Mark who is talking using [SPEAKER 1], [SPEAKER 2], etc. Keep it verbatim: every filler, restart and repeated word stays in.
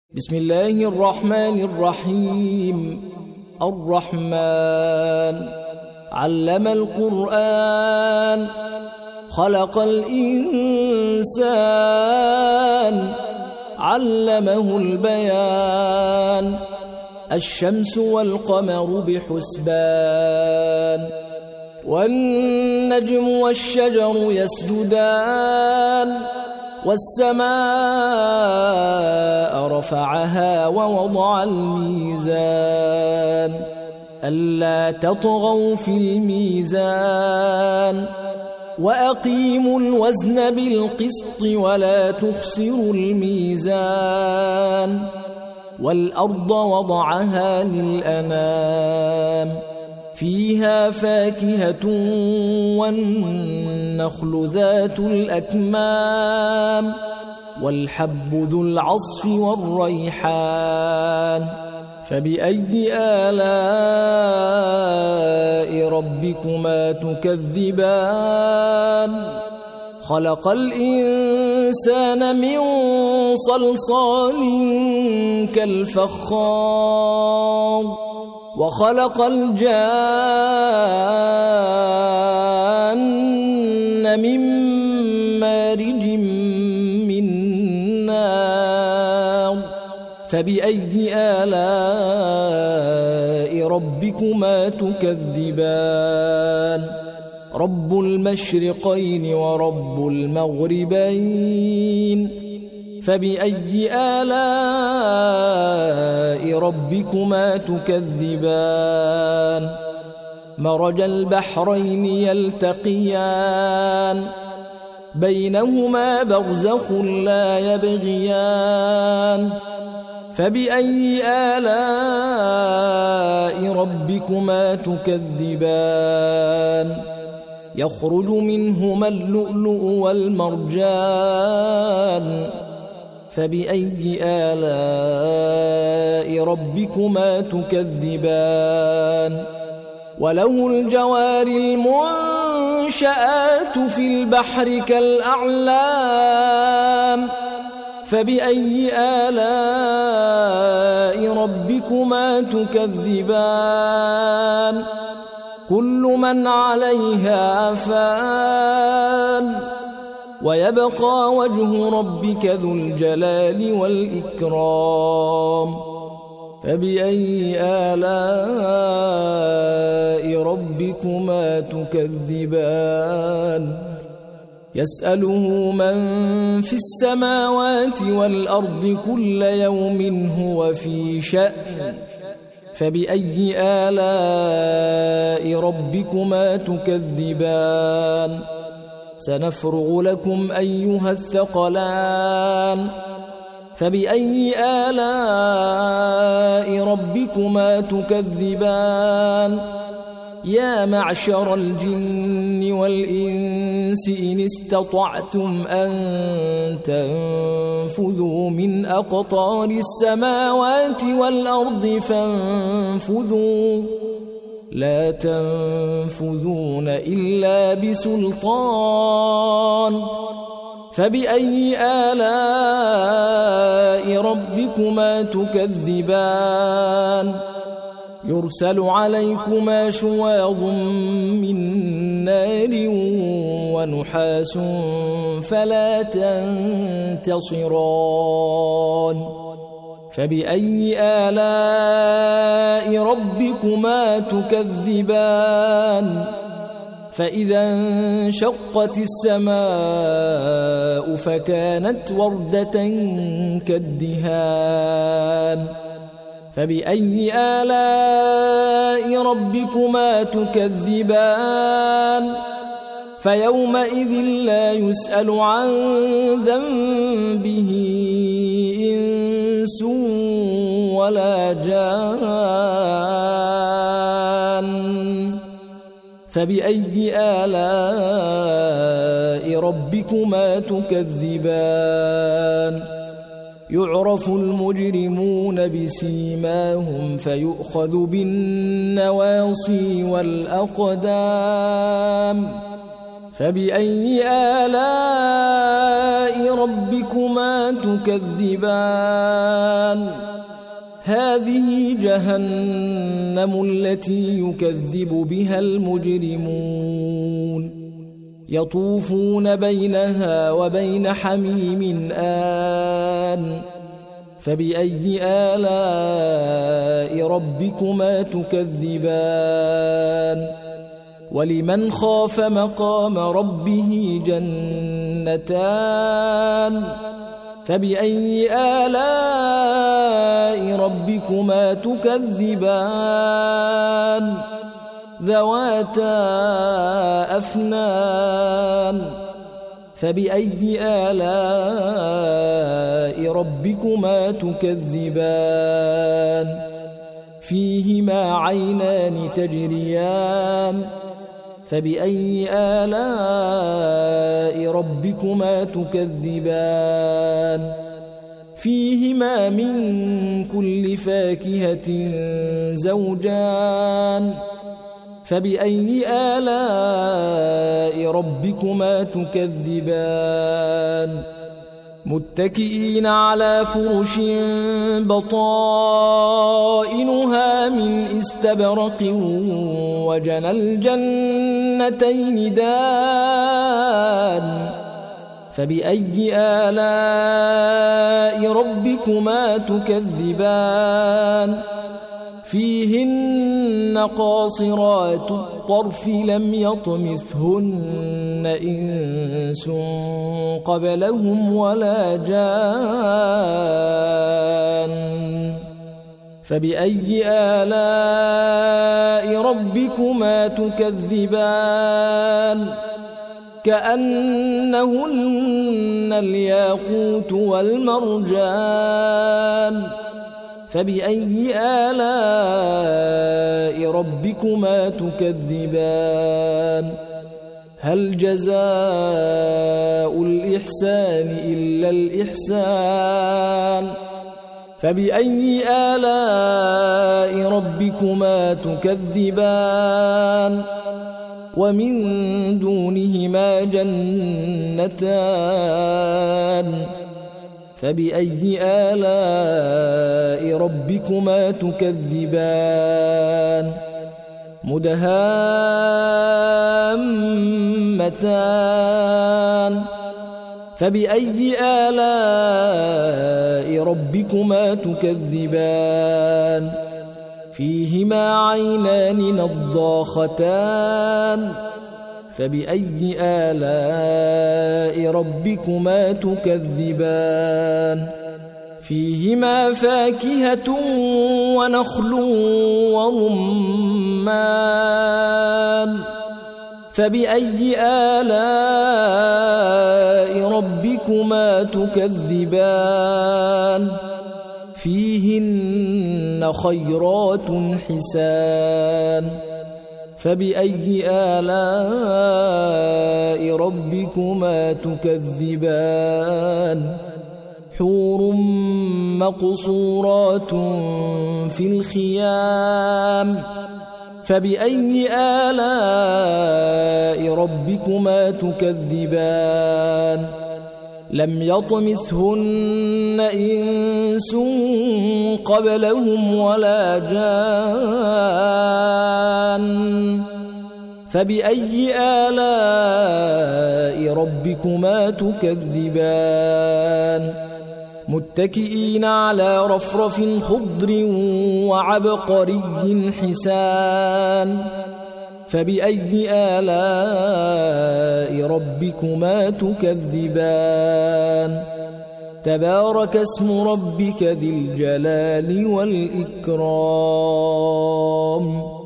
[SPEAKER 1] بسم الله الرحمن الرحيم. الرحمن علم القرآن، خلق الإنسان، علمه البيان. الشمس والقمر بحسبان، والنجم والشجر يسجدان. والسماء رفعها ووضع الميزان، ألا تطغوا في الميزان. وأقيموا الوزن بالقسط ولا تخسروا الميزان. والأرض وضعها للأنام، فيها فاكهة والنخل ذات الأكمام، والحب ذو العصف والريحان. فبأي آلاء ربكما تكذبان؟ خلق الإنسان من صلصال كالفخار، وخلق الجان من مارج من نار. فبأي آلاء ربكما تكذبان؟ رب المشرقين ورب المغربين. فبأي آلاء ربكما تكذبان؟ مرج البحرين يلتقيان، بينهما برزخ لا يبغيان. فبأي آلاء ربكما تكذبان؟ يخرج منهما اللؤلؤ والمرجان. فبأي آلاء ربكما تكذبان؟ وله الجوار المنشآت في البحر كالأعلام. فبأي آلاء ربكما تكذبان؟ كل من عليها فان، ويبقى وجه ربك ذو الجلال والإكرام. فبأي آلاء ربكما تكذبان؟ يسأله من في السماوات والأرض كل يوم هو في شأن. فبأي آلاء ربكما تكذبان؟ سنفرغ لكم أيها الثقلان. فبأي آلاء ربكما تكذبان؟ يا معشر الجن والإنس إن استطعتم أن تنفذوا من أقطار السماوات والأرض فانفذوا، لا تنفذون إلا بسلطان. فبأي آلاء ربكما تكذبان؟ يرسل عليكما شواظ من نار ونحاس فلا تنتصران. فبأي آلاء ربكما تكذبان؟ فإذا انشقت السماء فكانت وردة كالدهان. فبأي آلاء ربكما تكذبان؟ فيومئذ لا يسأل عن ذنبه إنس ولا جان. فبأي آلاء ربكما تكذبان؟ يعرف المجرمون بسيماهم فيؤخذ بالنواصي والأقدام. فبأي آلاء ربكما تكذبان هذه جهنم التي يكذب بها المجرمون يطوفون بينها وبين حميم آن فبأي آلاء ربكما تكذبان ولمن خاف مقام ربه جنتان فبأي آلاء ربكما تكذبان ذواتا أفنان فبأي آلاء ربكما تكذبان فيهما عينان تجريان فبأي آلاء ربكما تكذبان فيهما من كل فاكهة زوجان فبأي آلاء ربكما تكذبان متكئين على فرش بطائنها من استبرق وجنى الجنتين دان فبأي آلاء ربكما تكذبان فيهن قاصرات الطرف لم يطمثهن إنس قبلهم ولا جان فبأي آلاء ربكما تكذبان كأنهن الياقوت والمرجان فبأي آلاء ربكما تكذبان هل جزاء الإحسان إلا الإحسان فبأي آلاء ربكما تكذبان ومن دونهما جنتان فبأي آلاء ربكما تكذبان مدهامتان فبأي آلاء ربكما تكذبان فيهما عينان نضاختان فبأي آلاء ربكما تكذبان فيهما فاكهة ونخل ورمان فبأي آلاء ربكما تكذبان فيهن خيرات حسان فبأي آلاء ربكما تكذبان حور مقصورات في الخيام فبأي آلاء ربكما تكذبان لم يطمثهن إنس قبلهم ولا جان فبأي آلاء ربكما تكذبان متكئين على رفرف خضر وعبقري حسان فبأي آلاء ربكما تكذبان تبارك اسم ربك ذي الجلال والإكرام